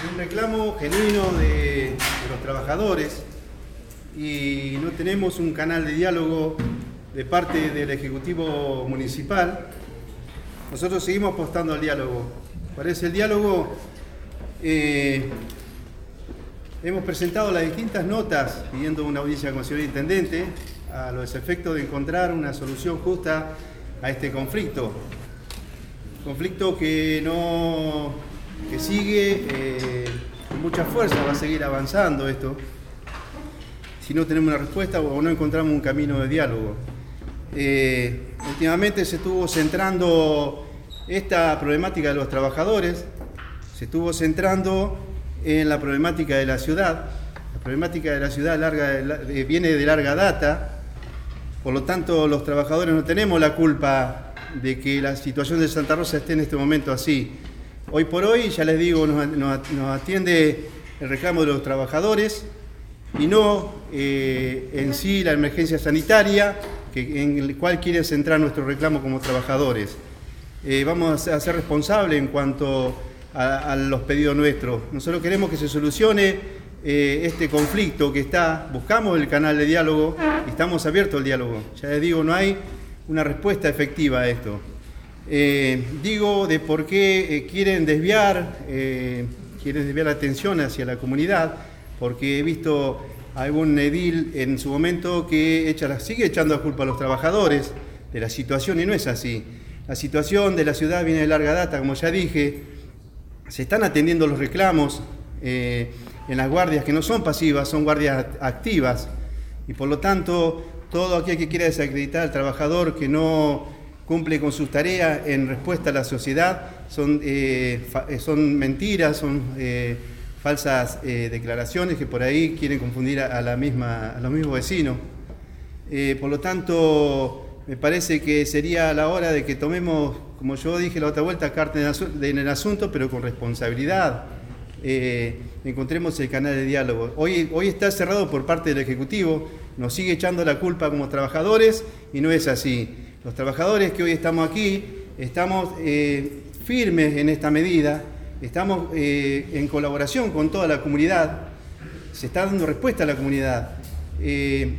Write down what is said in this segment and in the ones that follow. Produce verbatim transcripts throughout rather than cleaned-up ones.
un reclamo genuino de, de los trabajadores y no tenemos un canal de diálogo de parte del Ejecutivo Municipal. Nosotros seguimos apostando al diálogo. Para ese diálogo eh, hemos presentado las distintas notas pidiendo una audiencia con el señor Intendente a los efectos de encontrar una solución justa a este conflicto. Conflicto que no que sigue eh, con mucha fuerza, va a seguir avanzando esto si no tenemos una respuesta o no encontramos un camino de diálogo. Eh, últimamente se estuvo centrando esta problemática de los trabajadores, se estuvo centrando en la problemática de la ciudad. La problemática de la ciudad larga, viene de larga data, por lo tanto los trabajadores no tenemos la culpa de que la situación de Santa Rosa esté en este momento así. Hoy por hoy, ya les digo, nos, nos, nos atiende el reclamo de los trabajadores y no eh, en sí la emergencia sanitaria, que, en el cual quieren centrar nuestro reclamo como trabajadores. Eh, vamos a ser responsables en cuanto a, a los pedidos nuestros. Nosotros queremos que se solucione eh, este conflicto que está, buscamos el canal de diálogo y estamos abiertos al diálogo. Ya les digo, no hay una respuesta efectiva a esto. Eh, digo de por qué eh, quieren desviar, eh, quieren desviar la atención hacia la comunidad, porque he visto a algún edil en su momento que echa la, sigue echando la culpa a los trabajadores de la situación y no es así. La situación de la ciudad viene de larga data, como ya dije, se están atendiendo los reclamos eh, en las guardias que no son pasivas, son guardias activas y por lo tanto todo aquel que quiera desacreditar al trabajador que no cumple con sus tareas en respuesta a la sociedad son, eh, son mentiras, son eh, falsas eh, declaraciones que por ahí quieren confundir a, a, la misma, a los mismos vecinos. Eh, por lo tanto, me parece que sería la hora de que tomemos, como yo dije la otra vuelta, carta en el asunto, pero con responsabilidad. Eh, encontremos el canal de diálogo. Hoy, hoy está cerrado por parte del Ejecutivo, nos sigue echando la culpa como trabajadores y no es así. Los trabajadores que hoy estamos aquí, estamos eh, firmes en esta medida, estamos eh, en colaboración con toda la comunidad, se está dando respuesta a la comunidad. Eh,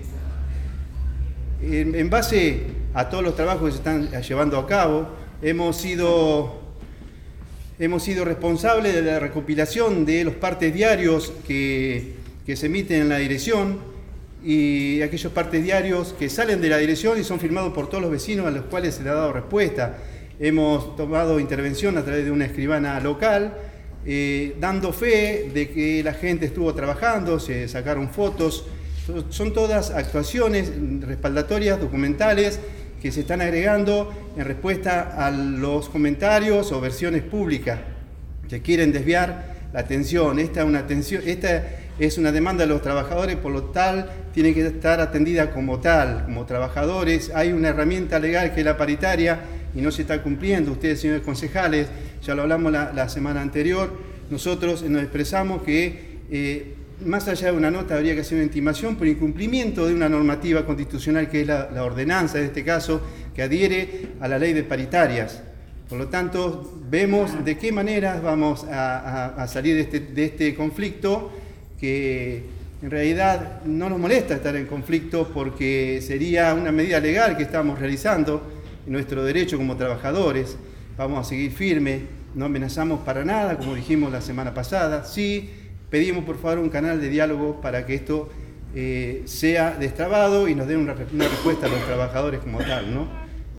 en, en base a todos los trabajos que se están llevando a cabo, hemos sido, hemos sido responsables de la recopilación de los partes diarios que, que se emiten en la dirección, y aquellos partes diarios que salen de la dirección y son firmados por todos los vecinos a los cuales se le ha dado respuesta. Hemos tomado intervención a través de una escribana local, eh, dando fe de que la gente estuvo trabajando, se sacaron fotos. Son todas actuaciones respaldatorias, documentales, que se están agregando en respuesta a los comentarios o versiones públicas que quieren desviar la atención. Esta es una atención, esta es una demanda de los trabajadores, por lo tal tiene que estar atendida como tal, como trabajadores. Hay una herramienta legal que es la paritaria y no se está cumpliendo. Ustedes, señores concejales, ya lo hablamos la, la semana anterior, nosotros nos expresamos que eh, más allá de una nota habría que hacer una intimación por incumplimiento de una normativa constitucional que es la, la ordenanza, en este caso, que adhiere a la ley de paritarias. Por lo tanto, vemos de qué manera vamos a, a, a salir de este, de este conflicto, que en realidad no nos molesta estar en conflicto porque sería una medida legal que estamos realizando en nuestro derecho como trabajadores. Vamos a seguir firmes, no amenazamos para nada, como dijimos la semana pasada. Sí, pedimos por favor un canal de diálogo para que esto eh, sea destrabado y nos dé una, una respuesta a los trabajadores como tal, ¿no?